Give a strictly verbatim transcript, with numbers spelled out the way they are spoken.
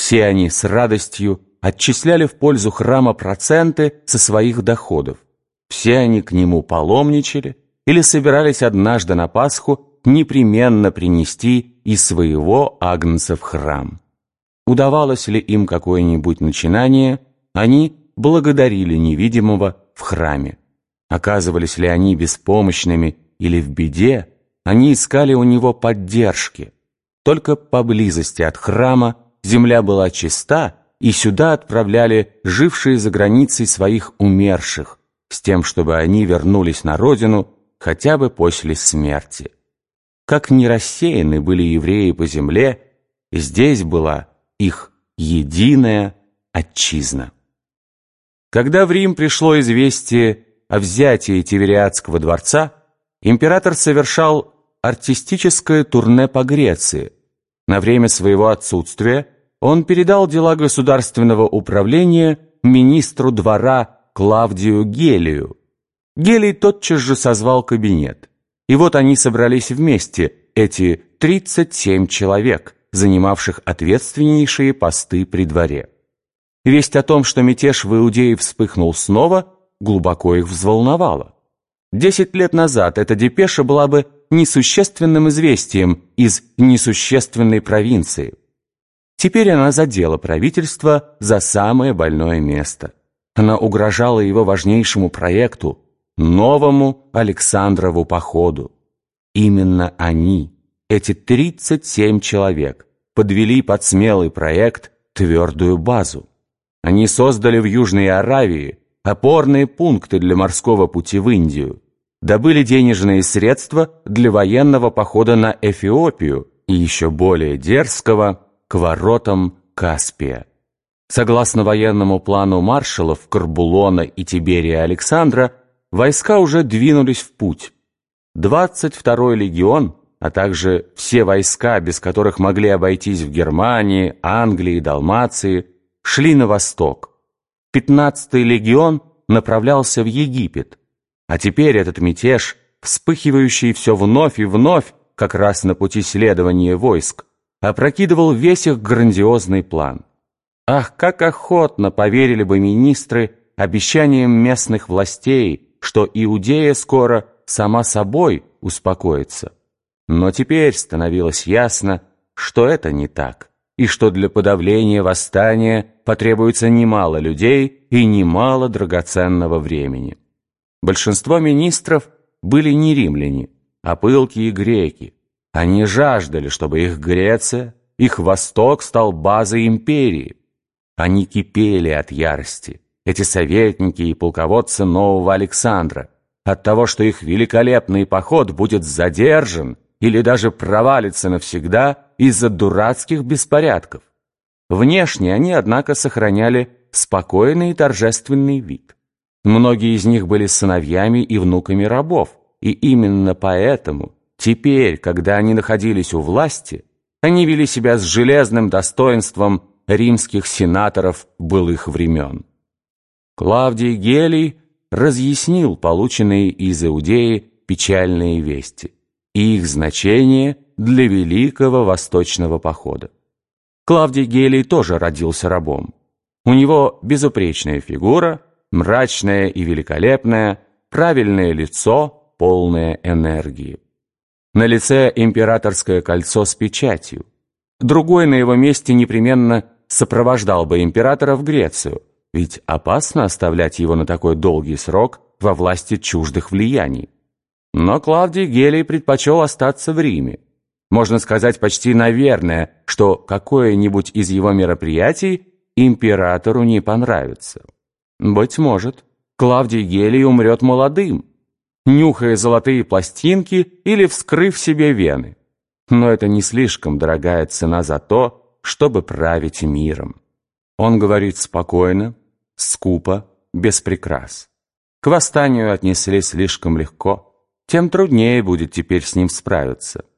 Все они с радостью отчисляли в пользу храма проценты со своих доходов. Все они к нему паломничали или собирались однажды на Пасху непременно принести из своего агнца в храм. Удавалось ли им какое-нибудь начинание, они благодарили невидимого в храме. Оказывались ли они беспомощными или в беде, они искали у него поддержки. Только поблизости от храма земля была чиста, и сюда отправляли жившие за границей своих умерших, с тем, чтобы они вернулись на родину хотя бы после смерти. Как ни рассеяны были евреи по земле, здесь была их единая отчизна. Когда в Рим пришло известие о взятии Тивериадского дворца, император совершал артистическое турне по Греции. На время своего отсутствия он передал дела государственного управления министру двора Клавдию Гелию. Гелий тотчас же созвал кабинет. И вот они собрались вместе, эти тридцать семь человек, занимавших ответственнейшие посты при дворе. Весть о том, что мятеж в Иудее вспыхнул снова, глубоко их взволновала. Десять лет назад эта депеша была бы несущественным известием из несущественной провинции. Теперь она задела правительство за самое больное место. Она угрожала его важнейшему проекту – новому Александрову походу. Именно они, эти тридцать семь человек, подвели под смелый проект твердую базу. Они создали в Южной Аравии опорные пункты для морского пути в Индию, добыли денежные средства для военного похода на Эфиопию и еще более дерзкого – к воротам Каспия. Согласно военному плану маршалов Корбулона и Тиберия Александра, войска уже двинулись в путь. двадцать второй легион, а также все войска, без которых могли обойтись в Германии, Англии, Далмации, шли на восток. пятнадцатый легион направлялся в Египет. А теперь этот мятеж, вспыхивающий все вновь и вновь, как раз на пути следования войск, опрокидывал весь их грандиозный план. Ах, как охотно поверили бы министры обещаниям местных властей, что Иудея скоро сама собой успокоится. Но теперь становилось ясно, что это не так, и что для подавления восстания потребуется немало людей и немало драгоценного времени. Большинство министров были не римляне, а пылкие греки. Они жаждали, чтобы их Греция, их Восток стал базой империи. Они кипели от ярости, эти советники и полководцы нового Александра, от того, что их великолепный поход будет задержан или даже провалится навсегда из-за дурацких беспорядков. Внешне они, однако, сохраняли спокойный и торжественный вид. Многие из них были сыновьями и внуками рабов, и именно поэтому теперь, когда они находились у власти, они вели себя с железным достоинством римских сенаторов былых времен. Клавдий Гелий разъяснил полученные из Иудеи печальные вести и их значение для великого восточного похода. Клавдий Гелий тоже родился рабом. У него безупречная фигура, мрачное и великолепное, правильное лицо, полное энергии. На лице императорское кольцо с печатью. Другой на его месте непременно сопровождал бы императора в Грецию, ведь опасно оставлять его на такой долгий срок во власти чуждых влияний. Но Клавдий Гелий предпочел остаться в Риме. Можно сказать почти наверное, что какое-нибудь из его мероприятий императору не понравится. Быть может, Клавдий Гелий умрет молодым, нюхая золотые пластинки или вскрыв себе вены. Но это не слишком дорогая цена за то, чтобы править миром. Он говорит спокойно, скупо, без прикрас. К восстанию отнеслись слишком легко, тем труднее будет теперь с ним справиться.